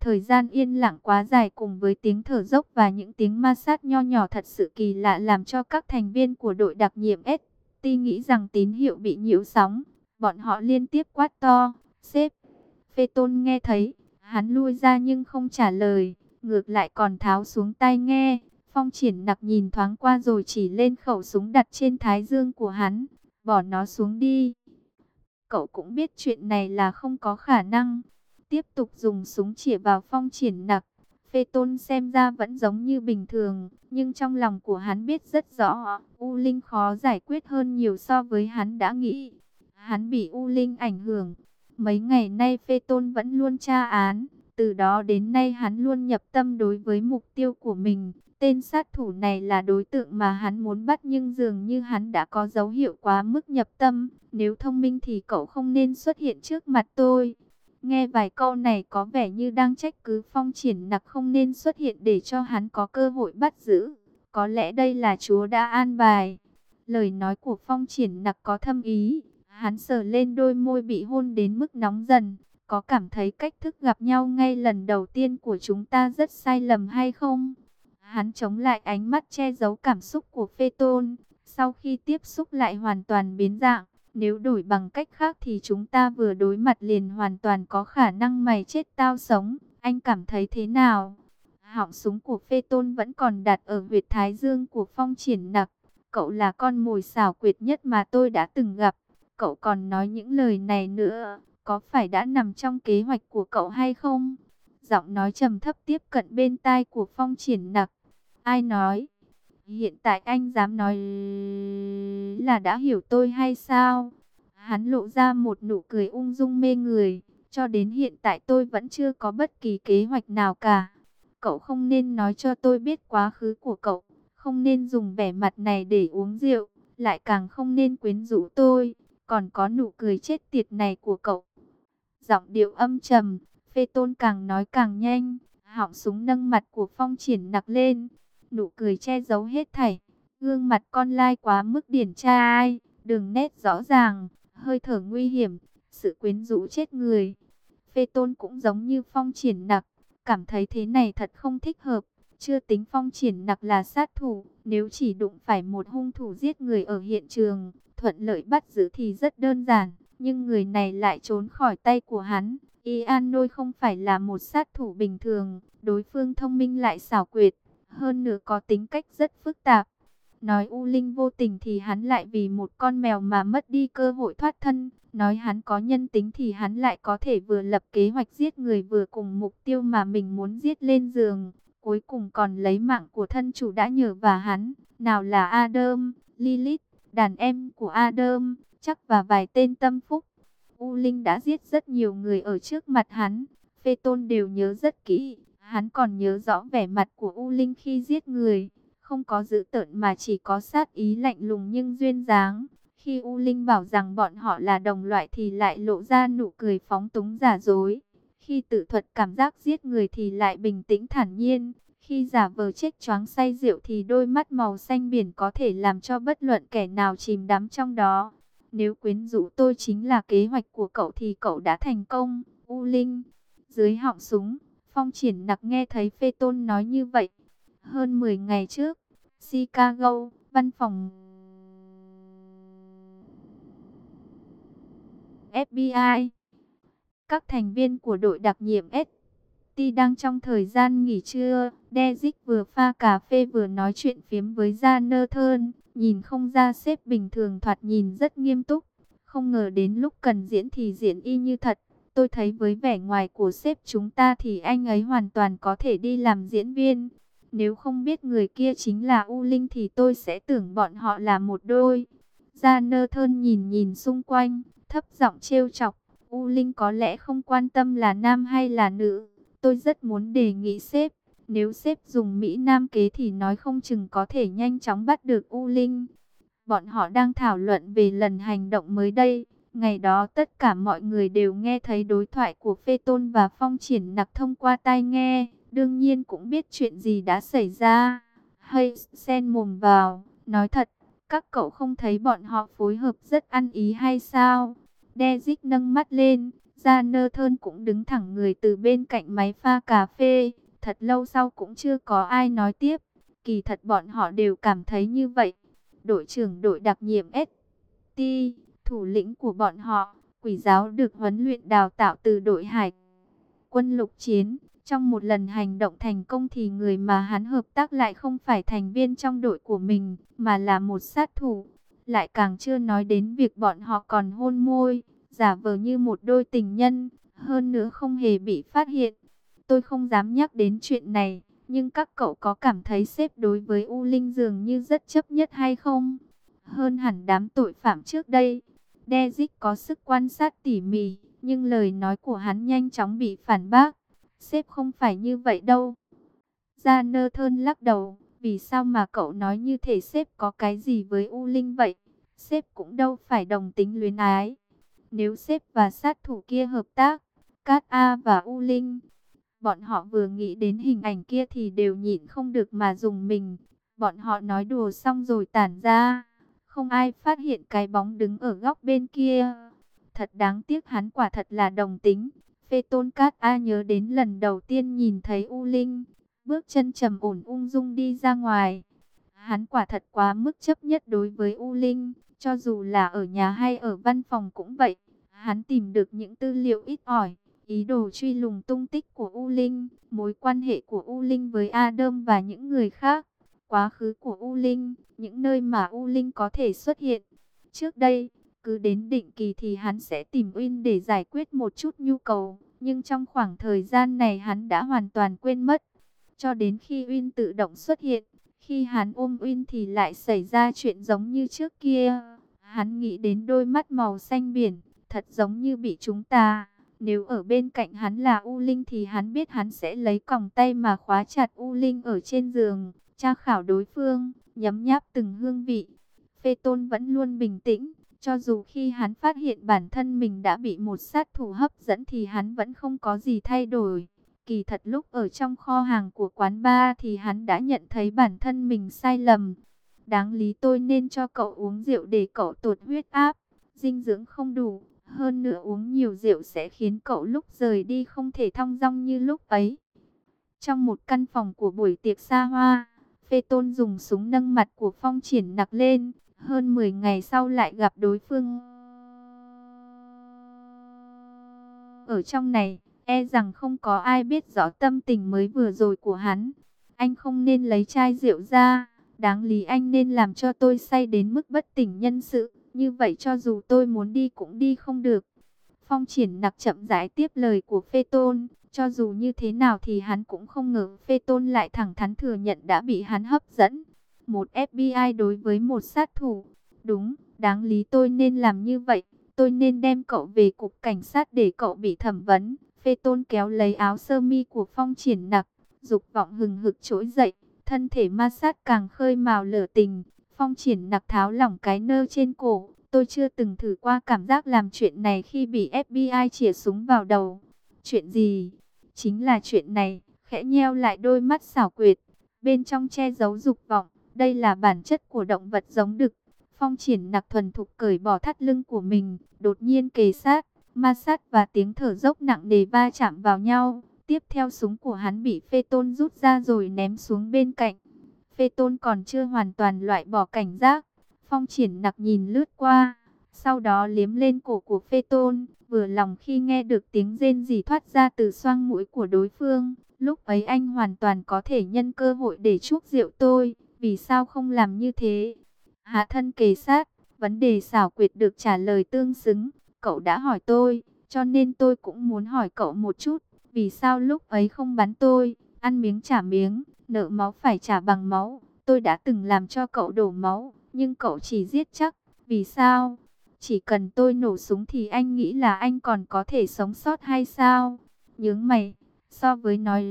Thời gian yên lặng quá dài cùng với tiếng thở dốc và những tiếng ma sát nho nhỏ thật sự kỳ lạ làm cho các thành viên của đội đặc nhiệm ST nghĩ rằng tín hiệu bị nhiễu sóng. Bọn họ liên tiếp quát to, sếp. Phaeton nghe thấy, hắn lui ra nhưng không trả lời, ngược lại còn tháo xuống tai nghe. Phong Triển Nặc nhìn thoáng qua rồi chỉ lên khẩu súng đặt trên thái dương của hắn, bỏ nó xuống đi. Cậu cũng biết chuyện này là không có khả năng. Tiếp tục dùng súng chĩa vào Phong Triển Nặc. Phaeton xem ra vẫn giống như bình thường, nhưng trong lòng của hắn biết rất rõ, U Linh khó giải quyết hơn nhiều so với hắn đã nghĩ. Hắn bị U Linh ảnh hưởng. Mấy ngày nay Phaeton vẫn luôn tra án, từ đó đến nay hắn luôn nhập tâm đối với mục tiêu của mình. Tên sát thủ này là đối tượng mà hắn muốn bắt nhưng dường như hắn đã có dấu hiệu quá mức nhập tâm. Nếu thông minh thì cậu không nên xuất hiện trước mặt tôi. Nghe vài câu này có vẻ như đang trách cứ Phong Triển Nặc không nên xuất hiện để cho hắn có cơ hội bắt giữ. Có lẽ đây là Chúa đã an bài. Lời nói của Phong Triển Nặc có thâm ý. Hắn sờ lên đôi môi bị hôn đến mức nóng dần. Có cảm thấy cách thức gặp nhau ngay lần đầu tiên của chúng ta rất sai lầm hay không? Hắn chống lại ánh mắt che giấu cảm xúc của Phaeton. Sau khi tiếp xúc lại hoàn toàn biến dạng. Nếu đổi bằng cách khác thì chúng ta vừa đối mặt liền hoàn toàn có khả năng mày chết tao sống. Anh cảm thấy thế nào? Họng súng của Phaeton vẫn còn đặt ở huyệt thái dương của Phong Triển Nặc. Cậu là con mồi xảo quyệt nhất mà tôi đã từng gặp. Cậu còn nói những lời này nữa. Có phải đã nằm trong kế hoạch của cậu hay không? Giọng nói trầm thấp tiếp cận bên tai của Phong Triển Nặc. Ai nói? Hiện tại anh dám nói là đã hiểu tôi hay sao? Hắn lộ ra một nụ cười ung dung mê người. Cho đến hiện tại tôi vẫn chưa có bất kỳ kế hoạch nào cả. Cậu không nên nói cho tôi biết quá khứ của cậu. Không nên dùng vẻ mặt này để uống rượu. Lại càng không nên quyến rũ tôi. Còn có nụ cười chết tiệt này của cậu. Giọng điệu âm trầm. Phaeton càng nói càng nhanh. Họng súng nâng mặt của Phong Triển Nặc lên. Nụ cười che giấu hết thảy. Gương mặt con lai quá mức điển trai. Đường nét rõ ràng. Hơi thở nguy hiểm. Sự quyến rũ chết người. Phaeton cũng giống như Phong Triển Nặc. Cảm thấy thế này thật không thích hợp. Chưa tính Phong Triển Nặc là sát thủ. Nếu chỉ đụng phải một hung thủ giết người ở hiện trường, thuận lợi bắt giữ thì rất đơn giản. Nhưng người này lại trốn khỏi tay của hắn. Ianoi không phải là một sát thủ bình thường. Đối phương thông minh lại xảo quyệt. Hơn nữa có tính cách rất phức tạp. Nói U Linh vô tình thì hắn lại vì một con mèo mà mất đi cơ hội thoát thân. Nói hắn có nhân tính thì hắn lại có thể vừa lập kế hoạch giết người vừa cùng mục tiêu mà mình muốn giết lên giường. Cuối cùng còn lấy mạng của thân chủ đã nhờ và hắn. Nào là Adam, Lilith, đàn em của Adam, chắc và vài tên tâm phúc. U Linh đã giết rất nhiều người ở trước mặt hắn. Phaeton đều nhớ rất kỹ. Hắn còn nhớ rõ vẻ mặt của U Linh khi giết người. Không có dữ tợn mà chỉ có sát ý lạnh lùng nhưng duyên dáng. Khi U Linh bảo rằng bọn họ là đồng loại thì lại lộ ra nụ cười phóng túng giả dối. Khi tự thuật cảm giác giết người thì lại bình tĩnh thản nhiên. Khi giả vờ chết choáng say rượu thì đôi mắt màu xanh biển có thể làm cho bất luận kẻ nào chìm đắm trong đó. Nếu quyến rũ tôi chính là kế hoạch của cậu thì cậu đã thành công, U Linh. Dưới họng súng, Phong Triển Nặc nghe thấy Phaeton nói như vậy. Hơn 10 ngày trước, Chicago, văn phòng FBI. Các thành viên của đội đặc nhiệm ST đang trong thời gian nghỉ trưa. Dezic vừa pha cà phê vừa nói chuyện phiếm với Jonathan. Nhìn không ra sếp bình thường thoạt nhìn rất nghiêm túc. Không ngờ đến lúc cần diễn thì diễn y như thật. Tôi thấy với vẻ ngoài của sếp chúng ta thì anh ấy hoàn toàn có thể đi làm diễn viên. Nếu không biết người kia chính là U Linh thì tôi sẽ tưởng bọn họ là một đôi. Jonathan nhìn nhìn xung quanh, thấp giọng trêu chọc. U Linh có lẽ không quan tâm là nam hay là nữ. Tôi rất muốn đề nghị sếp. Nếu sếp dùng Mỹ Nam kế thì nói không chừng có thể nhanh chóng bắt được U Linh. Bọn họ đang thảo luận về lần hành động mới đây. Ngày đó tất cả mọi người đều nghe thấy đối thoại của Phaeton và Phong Triển Nặc thông qua tai nghe. Đương nhiên cũng biết chuyện gì đã xảy ra. Hay xen mồm vào, nói thật, các cậu không thấy bọn họ phối hợp rất ăn ý hay sao? Dezic nâng mắt lên, Gia Nơ Thơn cũng đứng thẳng người từ bên cạnh máy pha cà phê. Thật lâu sau cũng chưa có ai nói tiếp. Kỳ thật bọn họ đều cảm thấy như vậy. Đội trưởng đội đặc nhiệm ST, thủ lĩnh của bọn họ, quỷ giáo được huấn luyện đào tạo từ đội hải quân lục chiến. Trong một lần hành động thành công thì người mà hắn hợp tác lại không phải thành viên trong đội của mình, mà là một sát thủ. Lại càng chưa nói đến việc bọn họ còn hôn môi, giả vờ như một đôi tình nhân, hơn nữa không hề bị phát hiện. Tôi không dám nhắc đến chuyện này, nhưng các cậu có cảm thấy sếp đối với U Linh dường như rất chấp nhất hay không? Hơn hẳn đám tội phạm trước đây. Dezic có sức quan sát tỉ mỉ, nhưng lời nói của hắn nhanh chóng bị phản bác. Sếp không phải như vậy đâu. Gia Nơ Thơn lắc đầu. Vì sao mà cậu nói như thể sếp có cái gì với U Linh vậy? Sếp cũng đâu phải đồng tính luyến ái. Nếu sếp và sát thủ kia hợp tác, Cát A và U Linh, bọn họ vừa nghĩ đến hình ảnh kia thì đều nhịn không được mà dùng mình. Bọn họ nói đùa xong rồi tản ra. Không ai phát hiện cái bóng đứng ở góc bên kia. Thật đáng tiếc, hắn quả thật là đồng tính. Phê Tôn Cát A nhớ đến lần đầu tiên nhìn thấy U Linh, bước chân trầm ổn ung dung đi ra ngoài. Hắn quả thật quá mức chấp nhất đối với U Linh, cho dù là ở nhà hay ở văn phòng cũng vậy. Hắn tìm được những tư liệu ít ỏi, ý đồ truy lùng tung tích của U Linh, mối quan hệ của U Linh với Adam và những người khác, quá khứ của U Linh, những nơi mà U Linh có thể xuất hiện. Trước đây, cứ đến định kỳ thì hắn sẽ tìm Uyên để giải quyết một chút nhu cầu, nhưng trong khoảng thời gian này hắn đã hoàn toàn quên mất. Cho đến khi Uyên tự động xuất hiện, khi hắn ôm Uyên thì lại xảy ra chuyện giống như trước kia. Hắn nghĩ đến đôi mắt màu xanh biển, thật giống như bị chúng ta. Nếu ở bên cạnh hắn là U Linh thì hắn biết hắn sẽ lấy còng tay mà khóa chặt U Linh ở trên giường, tra khảo đối phương, nhấm nháp từng hương vị. Phê Tôn vẫn luôn bình tĩnh, cho dù khi hắn phát hiện bản thân mình đã bị một sát thủ hấp dẫn thì hắn vẫn không có gì thay đổi. Kỳ thật lúc ở trong kho hàng của quán bar thì hắn đã nhận thấy bản thân mình sai lầm. Đáng lý tôi nên cho cậu uống rượu để cậu tụt huyết áp, dinh dưỡng không đủ. Hơn nữa uống nhiều rượu sẽ khiến cậu lúc rời đi không thể thong dong như lúc ấy. Trong một căn phòng của buổi tiệc xa hoa, Phê Tôn dùng súng nâng mặt của Phong Triển Nặc lên. Hơn 10 ngày sau lại gặp đối phương. Ở trong này, e rằng không có ai biết rõ tâm tình mới vừa rồi của hắn. Anh không nên lấy chai rượu ra. Đáng lý anh nên làm cho tôi say đến mức bất tỉnh nhân sự. Như vậy cho dù tôi muốn đi cũng đi không được. Phong Triển Nặc chậm rãi tiếp lời của Phê Tôn. Cho dù như thế nào thì hắn cũng không ngờ Phê Tôn lại thẳng thắn thừa nhận đã bị hắn hấp dẫn. Một FBI đối với một sát thủ. Đúng, đáng lý tôi nên làm như vậy. Tôi nên đem cậu về cục cảnh sát để cậu bị thẩm vấn. Phê Tôn kéo lấy áo sơ mi của Phong Triển Nặc, dục vọng hừng hực trỗi dậy, thân thể ma sát càng khơi mào lửa tình. Phong Triển Nặc tháo lỏng cái nơ trên cổ. Tôi chưa từng thử qua cảm giác làm chuyện này khi bị FBI chĩa súng vào đầu. Chuyện gì? Chính là chuyện này. Khẽ nheo lại đôi mắt xảo quyệt, bên trong che giấu dục vọng. Đây là bản chất của động vật giống đực. Phong Triển Nặc thuần thục cởi bỏ thắt lưng của mình, đột nhiên kề sát, ma sát và tiếng thở dốc nặng nề va chạm vào nhau. Tiếp theo súng của hắn bị Phê Tôn rút ra rồi ném xuống bên cạnh. Phê Tôn còn chưa hoàn toàn loại bỏ cảnh giác. Phong Triển Nặc nhìn lướt qua, sau đó liếm lên cổ của Phê Tôn, vừa lòng khi nghe được tiếng rên rỉ thoát ra từ xoang mũi của đối phương. Lúc ấy anh hoàn toàn có thể nhân cơ hội để chuốc rượu tôi, vì sao không làm như thế? Hạ thân kề sát, vấn đề xảo quyệt được trả lời tương xứng. Cậu đã hỏi tôi, cho nên tôi cũng muốn hỏi cậu một chút. Vì sao lúc ấy không bắn tôi? Ăn miếng trả miếng, nợ máu phải trả bằng máu. Tôi đã từng làm cho cậu đổ máu, nhưng cậu chỉ giết chắc. Vì sao? Chỉ cần tôi nổ súng thì anh nghĩ là anh còn có thể sống sót hay sao? Nhướng mày, so với nói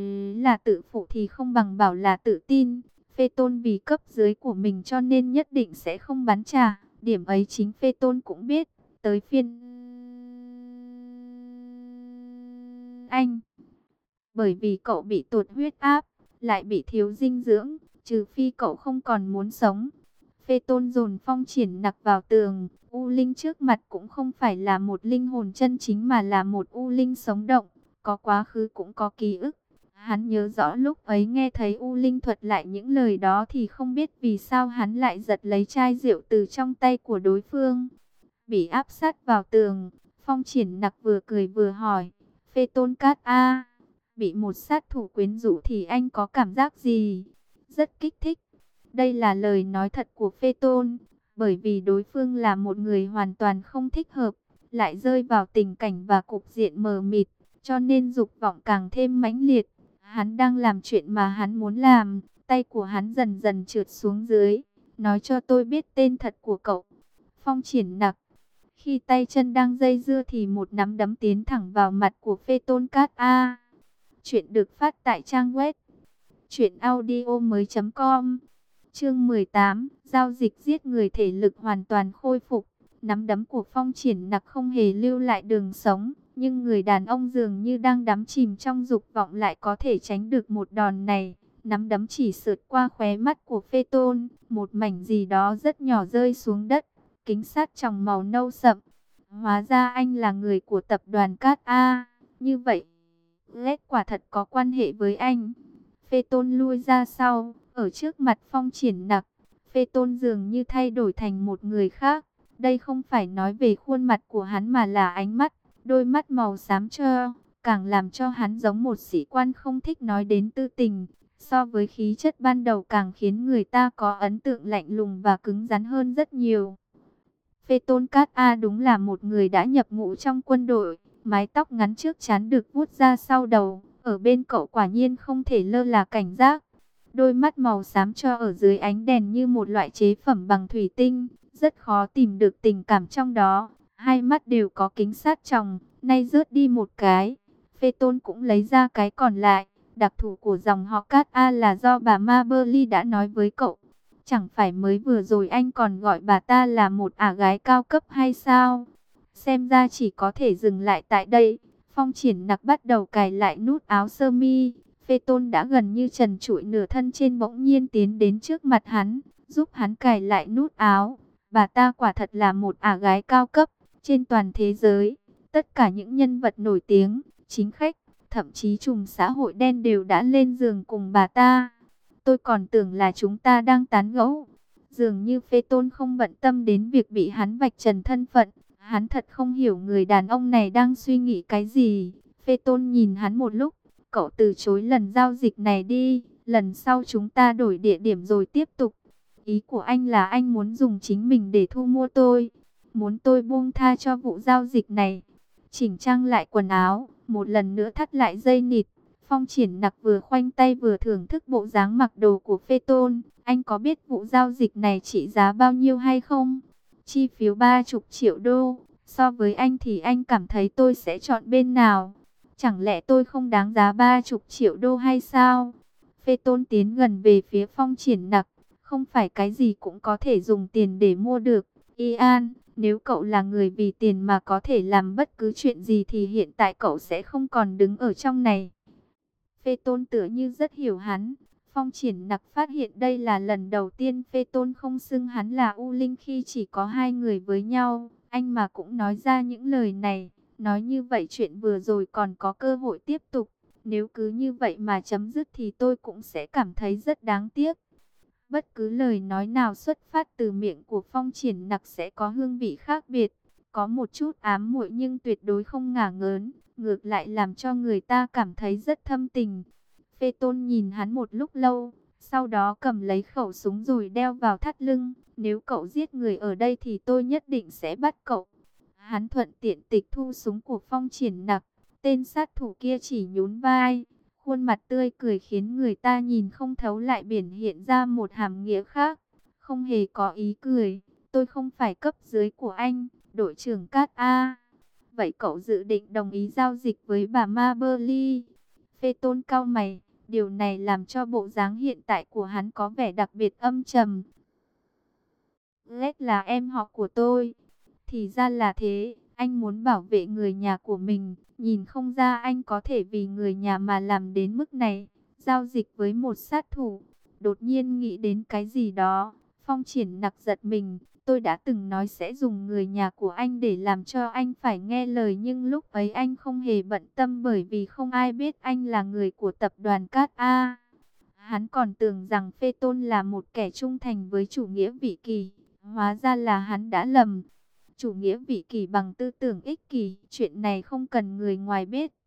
là tự phụ thì không bằng bảo là tự tin. Phê Tôn vì cấp dưới của mình cho nên nhất định sẽ không bắn trả. Điểm ấy chính Phê Tôn cũng biết. Tới phiên anh, bởi vì cậu bị tụt huyết áp, lại bị thiếu dinh dưỡng, trừ phi cậu không còn muốn sống. Phê Tôn dồn Phong Triển Nặc vào tường. U linh trước mặt cũng không phải là một linh hồn chân chính mà là một u linh sống động, có quá khứ cũng có ký ức. Hắn nhớ rõ lúc ấy nghe thấy U Linh thuật lại những lời đó thì không biết vì sao hắn lại giật lấy chai rượu từ trong tay của đối phương. Bị áp sát vào tường, Phong Triển Nặc vừa cười vừa hỏi, Phê Tôn Cát A, bị một sát thủ quyến rũ thì anh có cảm giác gì? Rất kích thích. Đây là lời nói thật của Phê Tôn, bởi vì đối phương là một người hoàn toàn không thích hợp, lại rơi vào tình cảnh và cục diện mờ mịt, cho nên dục vọng càng thêm mãnh liệt. Hắn đang làm chuyện mà hắn muốn làm, tay của hắn dần dần trượt xuống dưới. Nói cho tôi biết tên thật của cậu. Phong Triển Nặc. Khi tay chân đang dây dưa thì một nắm đấm tiến thẳng vào mặt của Phê Tôn Cát A. Chuyện được phát tại trang web truyệnaudiomoi.com. Chương 18, giao dịch giết người thể lực hoàn toàn khôi phục. Nắm đấm của Phong Triển Nặc không hề lưu lại đường sống, nhưng người đàn ông dường như đang đắm chìm trong dục vọng lại có thể tránh được một đòn này. Nắm đấm chỉ sượt qua khóe mắt của Phê Tôn, một mảnh gì đó rất nhỏ rơi xuống đất, kính sát tròng màu nâu sậm. Hóa ra anh là người của tập đoàn Cát A, như vậy, Lết quả thật có quan hệ với anh. Phê Tôn lui ra sau, ở trước mặt Phong Triển Nặc, Phê Tôn dường như thay đổi thành một người khác. Đây không phải nói về khuôn mặt của hắn mà là ánh mắt, đôi mắt màu xám cho, càng làm cho hắn giống một sĩ quan không thích nói đến tư tình. So với khí chất ban đầu càng khiến người ta có ấn tượng lạnh lùng và cứng rắn hơn rất nhiều. Phê Tôn Cát A đúng là một người đã nhập ngũ trong quân đội, mái tóc ngắn trước trán được vuốt ra sau đầu, ở bên cậu quả nhiên không thể lơ là cảnh giác. Đôi mắt màu xám cho ở dưới ánh đèn như một loại chế phẩm bằng thủy tinh, rất khó tìm được tình cảm trong đó. Hai mắt đều có kính sát tròng, nay rớt đi một cái. Phê Tôn cũng lấy ra cái còn lại. Đặc thù của dòng họ Cát A là do bà Maberly đã nói với cậu. Chẳng phải mới vừa rồi anh còn gọi bà ta là một ả gái cao cấp hay sao? Xem ra chỉ có thể dừng lại tại đây. Phong Triển Nặc bắt đầu cài lại nút áo sơ mi. Phê Tôn đã gần như trần trụi nửa thân trên bỗng nhiên tiến đến trước mặt hắn, giúp hắn cài lại nút áo. Bà ta quả thật là một ả gái cao cấp. Trên toàn thế giới, tất cả những nhân vật nổi tiếng, chính khách, thậm chí trùm xã hội đen đều đã lên giường cùng bà ta. Tôi còn tưởng là chúng ta đang tán gẫu. Dường như Phê Tôn không bận tâm đến việc bị hắn vạch trần thân phận. Hắn thật không hiểu người đàn ông này đang suy nghĩ cái gì. Phê Tôn nhìn hắn một lúc. Cậu từ chối lần giao dịch này đi. Lần sau chúng ta đổi địa điểm rồi tiếp tục. Ý của anh là anh muốn dùng chính mình để thu mua tôi. Muốn tôi buông tha cho vụ giao dịch này. Chỉnh trang lại quần áo. Một lần nữa thắt lại dây nịt. Phong Triển Nặc vừa khoanh tay vừa thưởng thức bộ dáng mặc đồ của Phê Tôn. Anh có biết vụ giao dịch này trị giá bao nhiêu hay không? Chi phiếu 30 triệu đô. So với anh thì anh cảm thấy tôi sẽ chọn bên nào? Chẳng lẽ tôi không đáng giá 30 triệu đô hay sao? Phê Tôn tiến gần về phía Phong Triển Nặc. Không phải cái gì cũng có thể dùng tiền để mua được. Ian, nếu cậu là người vì tiền mà có thể làm bất cứ chuyện gì thì hiện tại cậu sẽ không còn đứng ở trong này. Phê Tôn tựa như rất hiểu hắn. Phong Triển Nặc phát hiện đây là lần đầu tiên Phê Tôn không xưng hắn là U Linh khi chỉ có hai người với nhau. Anh mà cũng nói ra những lời này. Nói như vậy chuyện vừa rồi còn có cơ hội tiếp tục. Nếu cứ như vậy mà chấm dứt thì tôi cũng sẽ cảm thấy rất đáng tiếc. Bất cứ lời nói nào xuất phát từ miệng của Phong Triển Nặc sẽ có hương vị khác biệt. Có một chút ám muội nhưng tuyệt đối không ngả ngớn. Ngược lại làm cho người ta cảm thấy rất thâm tình. Phê Tôn nhìn hắn một lúc lâu, sau đó cầm lấy khẩu súng rồi đeo vào thắt lưng. Nếu cậu giết người ở đây thì tôi nhất định sẽ bắt cậu. Hắn thuận tiện tịch thu súng của Phong Triển Nặc. Tên sát thủ kia chỉ nhún vai. Khuôn mặt tươi cười khiến người ta nhìn không thấu lại biển hiện ra một hàm nghĩa khác. Không hề có ý cười. Tôi không phải cấp dưới của anh, đội trưởng Cát A. Vậy cậu dự định đồng ý giao dịch với bà Maberly? Phê Tôn cau mày. Điều này làm cho bộ dáng hiện tại của hắn có vẻ đặc biệt âm trầm. Lết là em họ của tôi. Thì ra là thế. Anh muốn bảo vệ người nhà của mình. Nhìn không ra anh có thể vì người nhà mà làm đến mức này. Giao dịch với một sát thủ. Đột nhiên nghĩ đến cái gì đó. Phong Triển Nặc giật mình, tôi đã từng nói sẽ dùng người nhà của anh để làm cho anh phải nghe lời, nhưng lúc ấy anh không hề bận tâm bởi vì không ai biết anh là người của tập đoàn Cát A. Hắn còn tưởng rằng Phê Tôn là một kẻ trung thành với chủ nghĩa vị kỷ, hóa ra là hắn đã lầm. Chủ nghĩa vị kỷ bằng tư tưởng ích kỷ, chuyện này không cần người ngoài biết.